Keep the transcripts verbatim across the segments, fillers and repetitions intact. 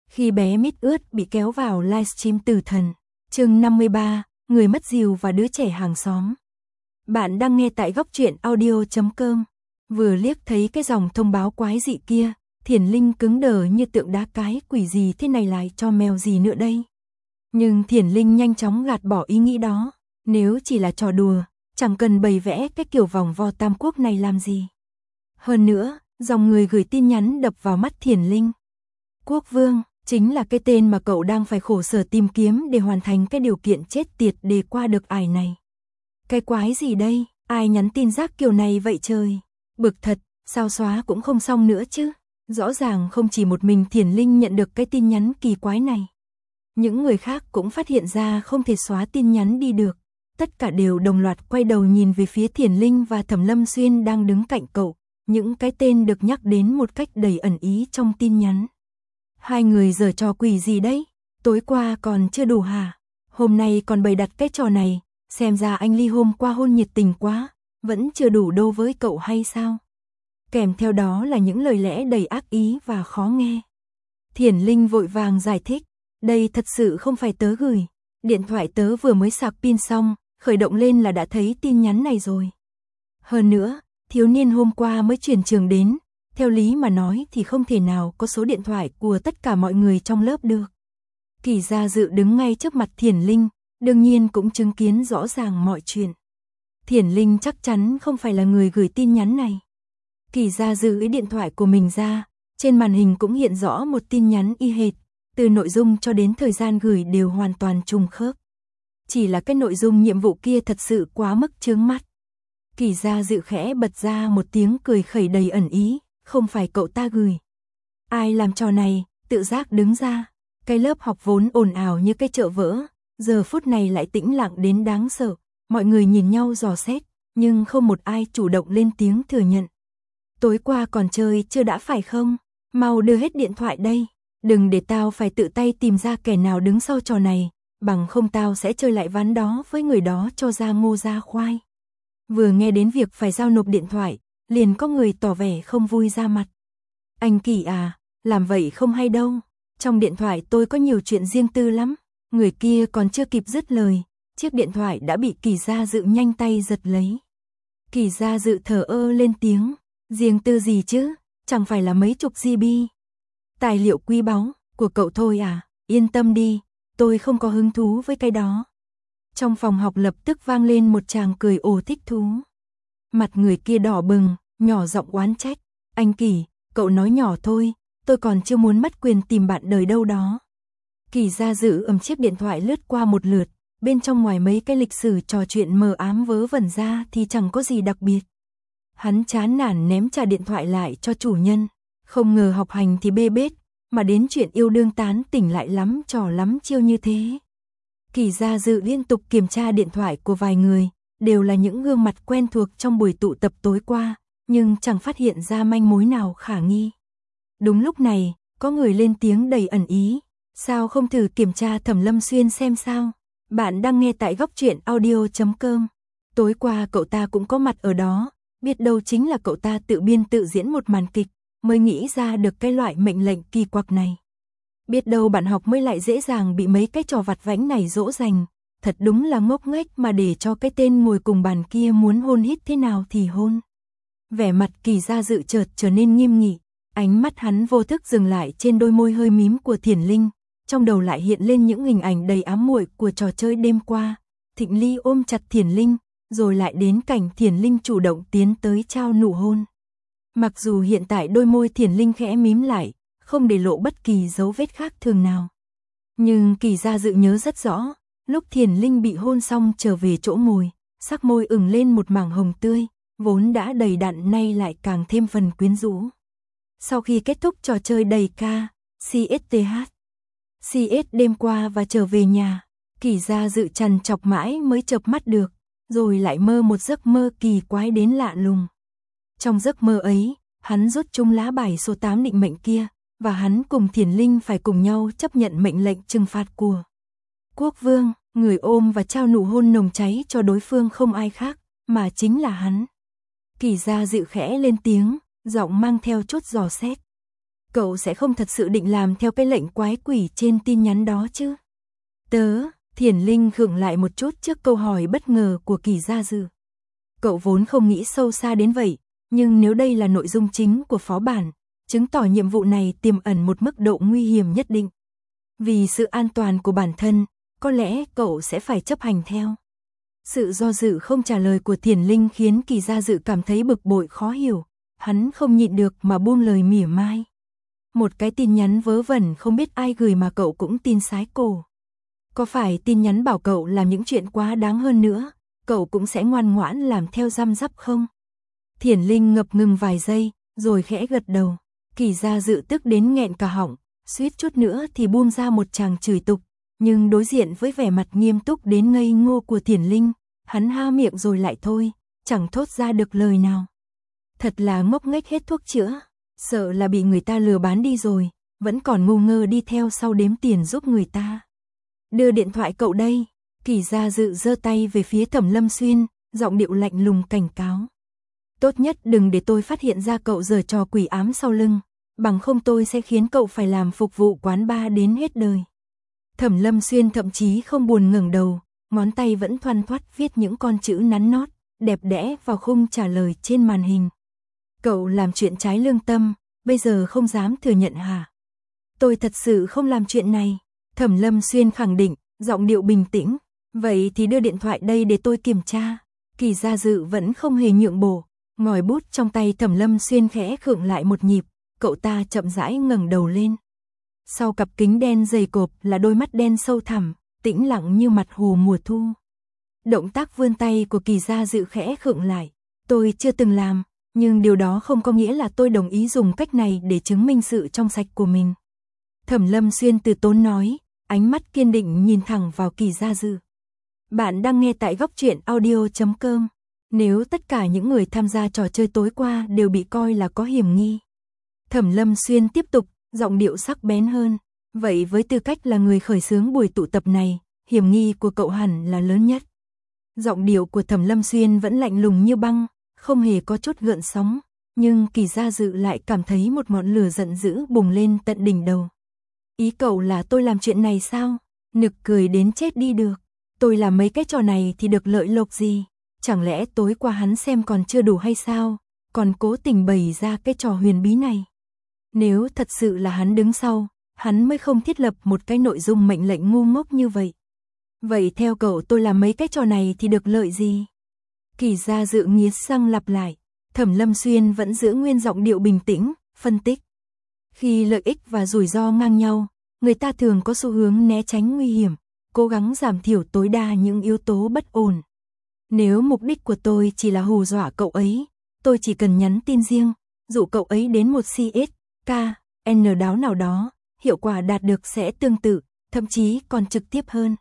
Khi bé mít ướt bị kéo vào livestream Tử Thần, chương năm mươi ba, người mất dìu và đứa trẻ hàng xóm. Bạn đang nghe tại góc truyện audio chấm com. Vừa liếc thấy cái dòng thông báo quái dị kia, Thiền Linh cứng đờ như tượng đá, cái quỷ gì thế này lại cho mèo gì nữa đây. Nhưng Thiền Linh nhanh chóng gạt bỏ ý nghĩ đó, nếu chỉ là trò đùa, chẳng cần bày vẽ cái kiểu vòng vo tam quốc này làm gì. Hơn nữa, dòng người gửi tin nhắn đập vào mắt Thiền Linh. Quốc Vương, chính là cái tên mà cậu đang phải khổ sở tìm kiếm để hoàn thành cái điều kiện chết tiệt để qua được ải này. Cái quái gì đây, ai nhắn tin rác kiểu này vậy trời. Bực thật, sao xóa cũng không xong nữa chứ. Rõ ràng không chỉ một mình Thiền Linh nhận được cái tin nhắn kỳ quái này. Những người khác cũng phát hiện ra không thể xóa tin nhắn đi được. Tất cả đều đồng loạt quay đầu nhìn về phía Thiền Linh và Thẩm Lâm Xuyên đang đứng cạnh cậu. Những cái tên được nhắc đến một cách đầy ẩn ý trong tin nhắn. Hai người giở trò quỷ gì đấy? Tối qua còn chưa đủ hả? Hôm nay còn bày đặt cái trò này, xem ra anh Ly hôm qua hôn nhiệt tình quá, vẫn chưa đủ đô với cậu hay sao? Kèm theo đó là những lời lẽ đầy ác ý và khó nghe. Thiền Linh vội vàng giải thích, đây thật sự không phải tớ gửi, điện thoại tớ vừa mới sạc pin xong, khởi động lên là đã thấy tin nhắn này rồi. Hơn nữa, thiếu niên hôm qua mới chuyển trường đến, theo lý mà nói thì không thể nào có số điện thoại của tất cả mọi người trong lớp được. Kỳ Gia Dự đứng ngay trước mặt Thiền Linh, đương nhiên cũng chứng kiến rõ ràng mọi chuyện. Thiền Linh chắc chắn không phải là người gửi tin nhắn này. Kỳ Gia Dự lấy điện thoại của mình ra, trên màn hình cũng hiện rõ một tin nhắn y hệt, từ nội dung cho đến thời gian gửi đều hoàn toàn trùng khớp. Chỉ là cái nội dung nhiệm vụ kia thật sự quá mức chướng mắt. Kỳ Gia Dự khẽ bật ra một tiếng cười khẩy đầy ẩn ý, không phải cậu ta gửi. Ai làm trò này, tự giác đứng ra. Cái lớp học vốn ồn ào như cái chợ vỡ, giờ phút này lại tĩnh lặng đến đáng sợ. Mọi người nhìn nhau dò xét, nhưng không một ai chủ động lên tiếng thừa nhận. Tối qua còn chơi chưa đã phải không? Mau đưa hết điện thoại đây. Đừng để tao phải tự tay tìm ra kẻ nào đứng sau trò này, bằng không tao sẽ chơi lại ván đó với người đó cho ra ngô ra khoai. Vừa nghe đến việc phải giao nộp điện thoại, liền có người tỏ vẻ không vui ra mặt. Anh Kỳ à, làm vậy không hay đâu. Trong điện thoại tôi có nhiều chuyện riêng tư lắm. Người kia còn chưa kịp dứt lời, chiếc điện thoại đã bị Kỳ Gia Dự nhanh tay giật lấy. Kỳ Gia Dự thở ơ lên tiếng, riêng tư gì chứ, chẳng phải là mấy chục gi bi. Tài liệu quý báu của cậu thôi à, yên tâm đi, tôi không có hứng thú với cái đó. Trong phòng học lập tức vang lên một tràng cười ồ thích thú. Mặt người kia đỏ bừng, nhỏ giọng oán trách, anh Kỳ, cậu nói nhỏ thôi, tôi còn chưa muốn mất quyền tìm bạn đời đâu đó. Kỳ Gia Dự ầm chiếc điện thoại lướt qua một lượt, bên trong ngoài mấy cái lịch sử trò chuyện mờ ám vớ vẩn ra thì chẳng có gì đặc biệt. Hắn chán nản ném trả điện thoại lại cho chủ nhân, không ngờ học hành thì bê bết, mà đến chuyện yêu đương tán tỉnh lại lắm trò lắm chiêu như thế. Kỳ Gia Dự liên tục kiểm tra điện thoại của vài người, đều là những gương mặt quen thuộc trong buổi tụ tập tối qua, nhưng chẳng phát hiện ra manh mối nào khả nghi. Đúng lúc này, có người lên tiếng đầy ẩn ý, sao không thử kiểm tra Thẩm Lâm Xuyên xem sao? Bạn đang nghe tại góc truyện audio chấm com. Tối qua cậu ta cũng có mặt ở đó, biết đâu chính là cậu ta tự biên tự diễn một màn kịch, mới nghĩ ra được cái loại mệnh lệnh kỳ quặc này. Biết đâu bạn học mới lại dễ dàng bị mấy cái trò vặt vãnh này dỗ dành, thật đúng là ngốc nghếch mà để cho cái tên ngồi cùng bàn kia muốn hôn hít thế nào thì hôn. Vẻ mặt Kỳ Gia Dự chợt trở nên nghiêm nghị, ánh mắt hắn vô thức dừng lại trên đôi môi hơi mím của Thiền Linh, trong đầu lại hiện lên những hình ảnh đầy ám muội của trò chơi đêm qua. Thịnh Ly ôm chặt Thiền Linh, rồi lại đến cảnh Thiền Linh chủ động tiến tới trao nụ hôn. Mặc dù hiện tại đôi môi Thiền Linh khẽ mím lại, không để lộ bất kỳ dấu vết khác thường nào. Nhưng Kỳ Gia Dự nhớ rất rõ, lúc Thiền Linh bị hôn xong trở về chỗ ngồi, sắc môi ửng lên một mảng hồng tươi, vốn đã đầy đặn nay lại càng thêm phần quyến rũ. Sau khi kết thúc trò chơi đầy ca, xê ét tê hát, xê ét đêm qua và trở về nhà, Kỳ Gia Dự trằn trọc mãi mới chợp mắt được, rồi lại mơ một giấc mơ kỳ quái đến lạ lùng. Trong giấc mơ ấy, hắn rút chung lá bài số tám định mệnh kia, và hắn cùng Thiền Linh phải cùng nhau chấp nhận mệnh lệnh trừng phạt của Quốc Vương, người ôm và trao nụ hôn nồng cháy cho đối phương không ai khác, mà chính là hắn. Kỳ Gia Dự khẽ lên tiếng, giọng mang theo chút dò xét. Cậu sẽ không thật sự định làm theo cái lệnh quái quỷ trên tin nhắn đó chứ? Tớ, Thiền Linh khựng lại một chút trước câu hỏi bất ngờ của Kỳ Gia Dự. Cậu vốn không nghĩ sâu xa đến vậy, nhưng nếu đây là nội dung chính của phó bản, chứng tỏ nhiệm vụ này tiềm ẩn một mức độ nguy hiểm nhất định. Vì sự an toàn của bản thân, có lẽ cậu sẽ phải chấp hành theo. Sự do dự không trả lời của Thiền Linh khiến Kỳ Gia Dự cảm thấy bực bội khó hiểu, hắn không nhịn được mà buông lời mỉa mai. Một cái tin nhắn vớ vẩn không biết ai gửi mà cậu cũng tin sái cổ. Có phải tin nhắn bảo cậu làm những chuyện quá đáng hơn nữa, cậu cũng sẽ ngoan ngoãn làm theo răm rắp không? Thiền Linh ngập ngừng vài giây, rồi khẽ gật đầu. Kỳ Gia Dự tức đến nghẹn cả họng, suýt chút nữa thì buông ra một tràng chửi tục, nhưng đối diện với vẻ mặt nghiêm túc đến ngây ngô của Thiền Linh, hắn há miệng rồi lại thôi, chẳng thốt ra được lời nào. Thật là ngốc nghếch hết thuốc chữa, sợ là bị người ta lừa bán đi rồi, vẫn còn ngu ngơ đi theo sau đếm tiền giúp người ta. Đưa điện thoại cậu đây. Kỳ Gia Dự giơ tay về phía Thẩm Lâm Xuyên, giọng điệu lạnh lùng cảnh cáo. Tốt nhất đừng để tôi phát hiện ra cậu giở trò quỷ ám sau lưng, bằng không tôi sẽ khiến cậu phải làm phục vụ quán bar đến hết đời. Thẩm Lâm Xuyên thậm chí không buồn ngẩng đầu, ngón tay vẫn thoăn thoắt viết những con chữ nắn nót, đẹp đẽ vào khung trả lời trên màn hình. Cậu làm chuyện trái lương tâm, bây giờ không dám thừa nhận hả? Tôi thật sự không làm chuyện này. Thẩm Lâm Xuyên khẳng định, giọng điệu bình tĩnh. Vậy thì đưa điện thoại đây để tôi kiểm tra. Kỳ Gia Dự vẫn không hề nhượng bộ, ngòi bút trong tay Thẩm Lâm Xuyên khẽ khựng lại một nhịp, cậu ta chậm rãi ngẩng đầu lên. Sau cặp kính đen dày cộp là đôi mắt đen sâu thẳm, tĩnh lặng như mặt hồ mùa thu. Động tác vươn tay của Kỳ Gia Dự khẽ khựng lại. Tôi chưa từng làm, nhưng điều đó không có nghĩa là tôi đồng ý dùng cách này để chứng minh sự trong sạch của mình. Thẩm Lâm Xuyên từ tốn nói, ánh mắt kiên định nhìn thẳng vào Kỳ Gia Dự. Bạn đang nghe tại góc truyện audio chấm com. Nếu tất cả những người tham gia trò chơi tối qua đều bị coi là có hiểm nghi. Thẩm Lâm Xuyên tiếp tục, giọng điệu sắc bén hơn. Vậy với tư cách là người khởi xướng buổi tụ tập này, hiểm nghi của cậu hẳn là lớn nhất. Giọng điệu của Thẩm Lâm Xuyên vẫn lạnh lùng như băng, không hề có chút gợn sóng, nhưng Kỳ Gia Dự lại cảm thấy một ngọn lửa giận dữ bùng lên tận đỉnh đầu. Ý cậu là tôi làm chuyện này sao? Nực cười đến chết đi được. Tôi làm mấy cái trò này thì được lợi lộc gì? Chẳng lẽ tối qua hắn xem còn chưa đủ hay sao? Còn cố tình bày ra cái trò huyền bí này. Nếu thật sự là hắn đứng sau, hắn mới không thiết lập một cái nội dung mệnh lệnh ngu ngốc như vậy. Vậy theo cậu tôi làm mấy cái trò này thì được lợi gì? Kỳ Gia Dự nghiến răng lặp lại. Thẩm Lâm Xuyên vẫn giữ nguyên giọng điệu bình tĩnh, phân tích. Khi lợi ích và rủi ro ngang nhau, người ta thường có xu hướng né tránh nguy hiểm, cố gắng giảm thiểu tối đa những yếu tố bất ổn. Nếu mục đích của tôi chỉ là hù dọa cậu ấy, tôi chỉ cần nhắn tin riêng, dụ cậu ấy đến một xê ét ca en đáo nào đó, hiệu quả đạt được sẽ tương tự, thậm chí còn trực tiếp hơn.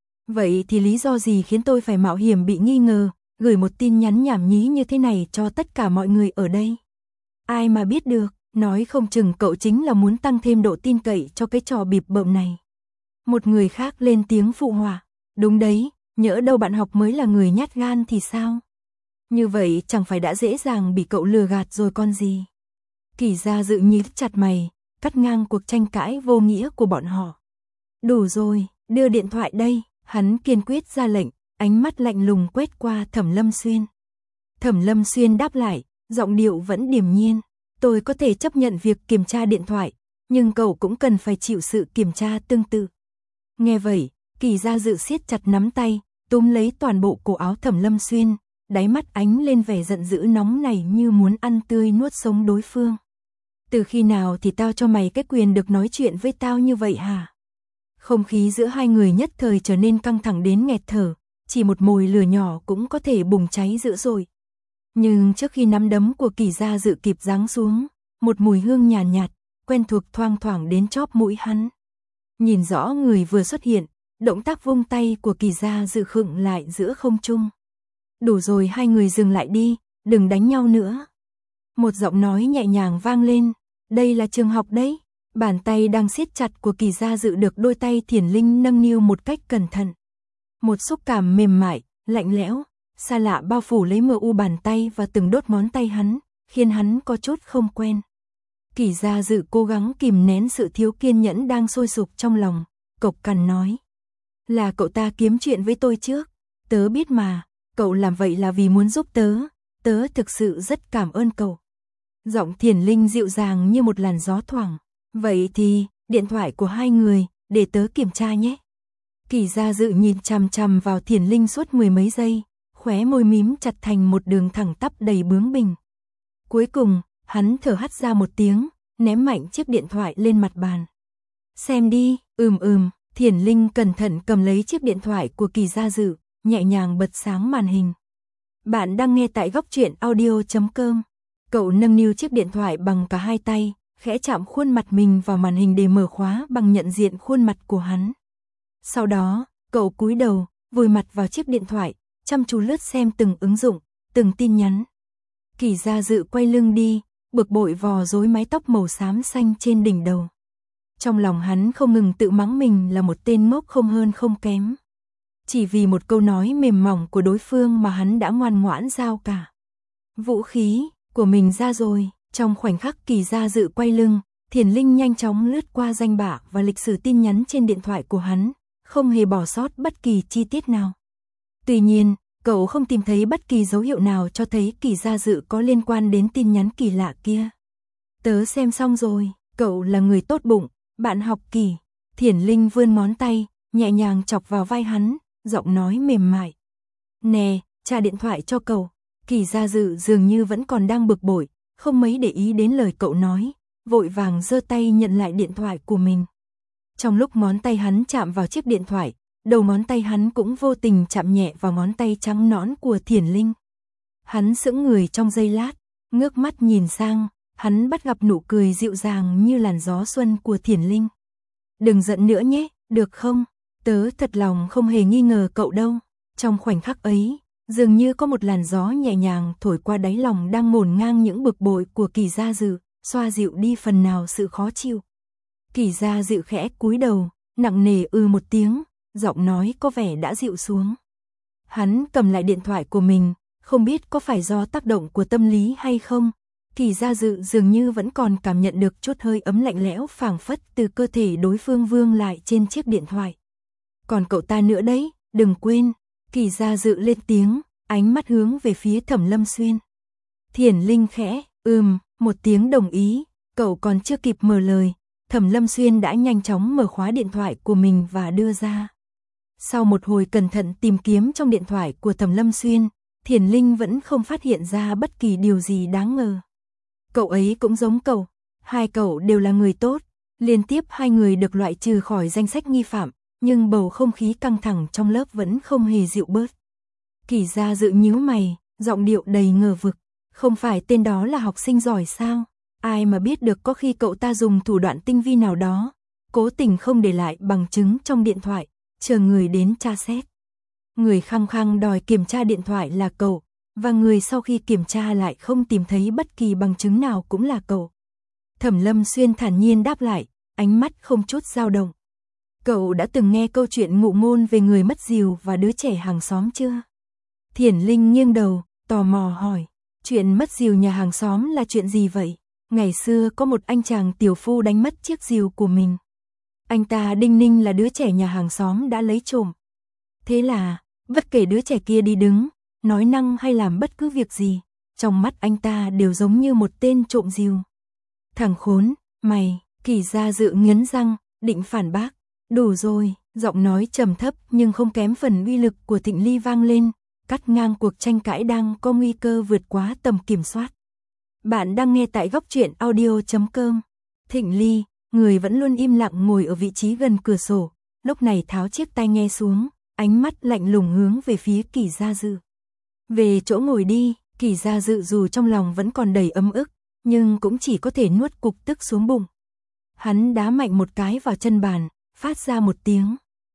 Vậy thì lý do gì khiến tôi phải mạo hiểm bị nghi ngờ, gửi một tin nhắn nhảm nhí như thế này cho tất cả mọi người ở đây? Ai mà biết được, nói không chừng cậu chính là muốn tăng thêm độ tin cậy cho cái trò bịp bợm này. Một người khác lên tiếng phụ họa. Đúng đấy, nhỡ đâu bạn học mới là người nhát gan thì sao? Như vậy chẳng phải đã dễ dàng bị cậu lừa gạt rồi con gì? Kỳ Gia Dự nhíu chặt mày, cắt ngang cuộc tranh cãi vô nghĩa của bọn họ. Đủ rồi, đưa điện thoại đây, hắn kiên quyết ra lệnh, ánh mắt lạnh lùng quét qua Thẩm Lâm Xuyên. Thẩm Lâm Xuyên đáp lại, giọng điệu vẫn điềm nhiên. Tôi có thể chấp nhận việc kiểm tra điện thoại, nhưng cậu cũng cần phải chịu sự kiểm tra tương tự. Nghe vậy, Kỳ Gia Dự siết chặt nắm tay, túm lấy toàn bộ cổ áo Thẩm Lâm Xuyên, đáy mắt ánh lên vẻ giận dữ nóng này như muốn ăn tươi nuốt sống đối phương. Từ khi nào thì tao cho mày cái quyền được nói chuyện với tao như vậy hả? Không khí giữa hai người nhất thời trở nên căng thẳng đến nghẹt thở, chỉ một mồi lửa nhỏ cũng có thể bùng cháy dữ dội. Nhưng trước khi nắm đấm của Kỳ Gia Dự kịp giáng xuống, một mùi hương nhàn nhạt, nhạt, quen thuộc thoang thoảng đến chóp mũi hắn. Nhìn rõ người vừa xuất hiện, động tác vung tay của Kỳ Gia Dự khựng lại giữa không trung. Đủ rồi, hai người dừng lại đi, đừng đánh nhau nữa. Một giọng nói nhẹ nhàng vang lên, đây là trường học đấy. Bàn tay đang siết chặt của Kỳ Gia Dự được đôi tay Thiền Linh nâng niu một cách cẩn thận. Một xúc cảm mềm mại, lạnh lẽo, xa lạ bao phủ lấy mờ u bàn tay và từng đốt ngón tay hắn, khiến hắn có chút không quen. Kỳ Gia Dự cố gắng kìm nén sự thiếu kiên nhẫn đang sôi sục trong lòng, cộc cằn nói. Là cậu ta kiếm chuyện với tôi trước, tớ biết mà, cậu làm vậy là vì muốn giúp tớ, tớ thực sự rất cảm ơn cậu. Giọng Thiền Linh dịu dàng như một làn gió thoảng. Vậy thì, điện thoại của hai người, để tớ kiểm tra nhé. Kỳ Gia Dự nhìn chằm chằm vào Thiền Linh suốt mười mấy giây, khóe môi mím chặt thành một đường thẳng tắp đầy bướng bỉnh. Cuối cùng, hắn thở hắt ra một tiếng, ném mạnh chiếc điện thoại lên mặt bàn. Xem đi, ừm ừm, Thiền Linh cẩn thận cầm lấy chiếc điện thoại của Kỳ Gia Dự, nhẹ nhàng bật sáng màn hình. Bạn đang nghe tại góc truyện audio chấm com. Cậu nâng niu chiếc điện thoại bằng cả hai tay, khẽ chạm khuôn mặt mình vào màn hình để mở khóa bằng nhận diện khuôn mặt của hắn. Sau đó, cậu cúi đầu, vùi mặt vào chiếc điện thoại, chăm chú lướt xem từng ứng dụng, từng tin nhắn. Kỳ Gia Dự quay lưng đi, bực bội vò rối mái tóc màu xám xanh trên đỉnh đầu. Trong lòng hắn không ngừng tự mắng mình là một tên ngốc không hơn không kém. Chỉ vì một câu nói mềm mỏng của đối phương mà hắn đã ngoan ngoãn giao cả vũ khí của mình ra rồi. Trong khoảnh khắc Kỳ Gia Dự quay lưng, Thiền Linh nhanh chóng lướt qua danh bạ và lịch sử tin nhắn trên điện thoại của hắn, không hề bỏ sót bất kỳ chi tiết nào. Tuy nhiên, cậu không tìm thấy bất kỳ dấu hiệu nào cho thấy Kỳ Gia Dự có liên quan đến tin nhắn kỳ lạ kia. Tớ xem xong rồi, cậu là người tốt bụng, bạn học Kỳ. Thiền Linh vươn ngón tay, nhẹ nhàng chọc vào vai hắn, giọng nói mềm mại. Nè, trả điện thoại cho cậu. Kỳ Gia Dự dường như vẫn còn đang bực bội, không mấy để ý đến lời cậu nói, vội vàng giơ tay nhận lại điện thoại của mình. Trong lúc ngón tay hắn chạm vào chiếc điện thoại, đầu ngón tay hắn cũng vô tình chạm nhẹ vào ngón tay trắng nõn của Thiền Linh. Hắn sững người trong giây lát, ngước mắt nhìn sang, hắn bắt gặp nụ cười dịu dàng như làn gió xuân của Thiền Linh. Đừng giận nữa nhé, được không? Tớ thật lòng không hề nghi ngờ cậu đâu. Trong khoảnh khắc ấy, dường như có một làn gió nhẹ nhàng thổi qua đáy lòng đang ngổn ngang những bực bội của Kỳ Gia Dự, xoa dịu đi phần nào sự khó chịu. Kỳ Gia Dự khẽ cúi đầu, nặng nề ư một tiếng, giọng nói có vẻ đã dịu xuống. Hắn cầm lại điện thoại của mình, không biết có phải do tác động của tâm lý hay không. Kỳ Gia Dự dường như vẫn còn cảm nhận được chút hơi ấm lạnh lẽo phảng phất từ cơ thể đối phương vương lại trên chiếc điện thoại. Còn cậu ta nữa đấy, đừng quên. Kỳ Gia Dự lên tiếng, ánh mắt hướng về phía Thẩm Lâm Xuyên. Thiền Linh khẽ, ừm, một tiếng đồng ý, cậu còn chưa kịp mở lời, Thẩm Lâm Xuyên đã nhanh chóng mở khóa điện thoại của mình và đưa ra. Sau một hồi cẩn thận tìm kiếm trong điện thoại của Thẩm Lâm Xuyên, Thiền Linh vẫn không phát hiện ra bất kỳ điều gì đáng ngờ. Cậu ấy cũng giống cậu, hai cậu đều là người tốt, liên tiếp hai người được loại trừ khỏi danh sách nghi phạm, nhưng bầu không khí căng thẳng trong lớp vẫn không hề dịu bớt. Kỳ Gia Dự nhíu mày, giọng điệu đầy ngờ vực, không phải tên đó là học sinh giỏi sao? Ai mà biết được, có khi cậu ta dùng thủ đoạn tinh vi nào đó, cố tình không để lại bằng chứng trong điện thoại, chờ người đến tra xét. Người khăng khăng đòi kiểm tra điện thoại là cậu, và người sau khi kiểm tra lại không tìm thấy bất kỳ bằng chứng nào cũng là cậu. Thẩm Lâm Xuyên thản nhiên đáp lại, ánh mắt không chút dao động. Cậu đã từng nghe câu chuyện ngụ ngôn về người mất dìu và đứa trẻ hàng xóm chưa? Thiền Linh nghiêng đầu, tò mò hỏi, chuyện mất dìu nhà hàng xóm là chuyện gì vậy? Ngày xưa có một anh chàng tiểu phu đánh mất chiếc dìu của mình. Anh ta đinh ninh là đứa trẻ nhà hàng xóm đã lấy trộm. Thế là, bất kể đứa trẻ kia đi đứng, nói năng hay làm bất cứ việc gì, trong mắt anh ta đều giống như một tên trộm dìu. Thằng khốn, mày. Kỳ Gia Dự nghiến răng, định phản bác. Đủ rồi, giọng nói trầm thấp nhưng không kém phần uy lực của Thịnh Ly vang lên, cắt ngang cuộc tranh cãi đang có nguy cơ vượt quá tầm kiểm soát. Bạn đang nghe tại góc truyện audio chấm com. Thịnh Ly, người vẫn luôn im lặng ngồi ở vị trí gần cửa sổ, lúc này tháo chiếc tai nghe xuống, ánh mắt lạnh lùng hướng về phía Kỳ Gia Dự. Về chỗ ngồi đi. Kỳ Gia Dự dù trong lòng vẫn còn đầy ấm ức, nhưng cũng chỉ có thể nuốt cục tức xuống bụng. Hắn đá mạnh một cái vào chân bàn, phát ra một tiếng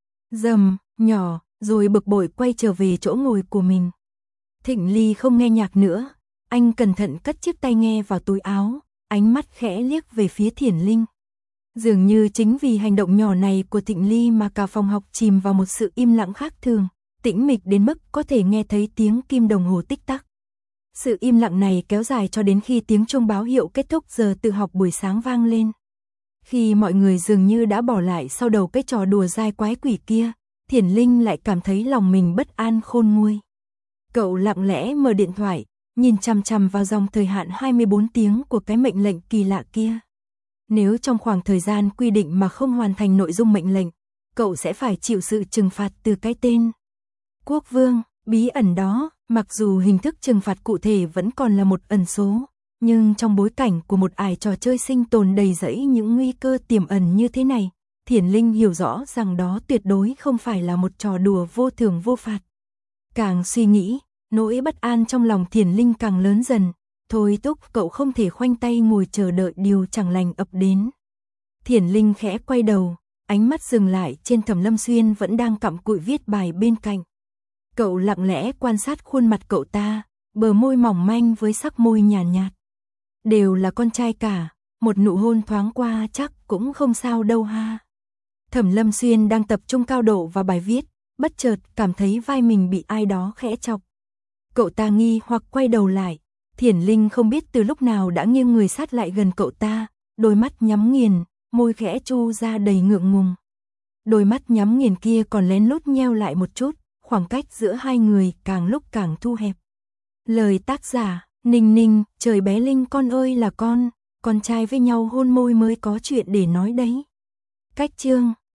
rầm nhỏ, rồi bực bội quay trở về chỗ ngồi của mình. Thịnh Ly không nghe nhạc nữa, anh cẩn thận cất chiếc tai nghe vào túi áo, ánh mắt khẽ liếc về phía Thiền Linh. Dường như chính vì hành động nhỏ này của Thịnh Ly mà cả phòng học chìm vào một sự im lặng khác thường, tĩnh mịch đến mức có thể nghe thấy tiếng kim đồng hồ tích tắc. Sự im lặng này kéo dài cho đến khi tiếng chuông báo hiệu kết thúc giờ tự học buổi sáng vang lên. Khi mọi người dường như đã bỏ lại sau đầu cái trò đùa dai quái quỷ kia, Thiển Linh lại cảm thấy lòng mình bất an khôn nguôi. Cậu lặng lẽ mở điện thoại, nhìn chằm chằm vào dòng thời hạn hai mươi bốn tiếng của cái mệnh lệnh kỳ lạ kia. Nếu trong khoảng thời gian quy định mà không hoàn thành nội dung mệnh lệnh, cậu sẽ phải chịu sự trừng phạt từ cái tên Quốc Vương bí ẩn đó. Mặc dù hình thức trừng phạt cụ thể vẫn còn là một ẩn số, nhưng trong bối cảnh của một ải trò chơi sinh tồn đầy rẫy những nguy cơ tiềm ẩn như thế này, Thiển Linh hiểu rõ rằng đó tuyệt đối không phải là một trò đùa vô thưởng vô phạt. Càng suy nghĩ, nỗi bất an trong lòng Thiển Linh càng lớn dần. Thôi thúc cậu không thể khoanh tay ngồi chờ đợi điều chẳng lành ập đến. Thiển Linh khẽ quay đầu, ánh mắt dừng lại trên Thẩm Lâm Xuyên vẫn đang cặm cụi viết bài bên cạnh. Cậu lặng lẽ quan sát khuôn mặt cậu ta, bờ môi mỏng manh với sắc môi nhàn nhạt, nhạt. Đều là con trai cả, một nụ hôn thoáng qua chắc cũng không sao đâu ha. Thẩm Lâm Xuyên đang tập trung cao độ vào bài viết, bất chợt cảm thấy vai mình bị ai đó khẽ chọc. Cậu ta nghi hoặc quay đầu lại, Thiển Linh không biết từ lúc nào đã nghiêng người sát lại gần cậu ta, đôi mắt nhắm nghiền, môi khẽ chu ra đầy ngượng ngùng. Đôi mắt nhắm nghiền kia còn lén lút nheo lại một chút, khoảng cách giữa hai người càng lúc càng thu hẹp. Lời tác giả, Ninh Ninh, trời bé Linh con ơi là con, con trai với nhau hôn môi mới có chuyện để nói đấy. Cách chương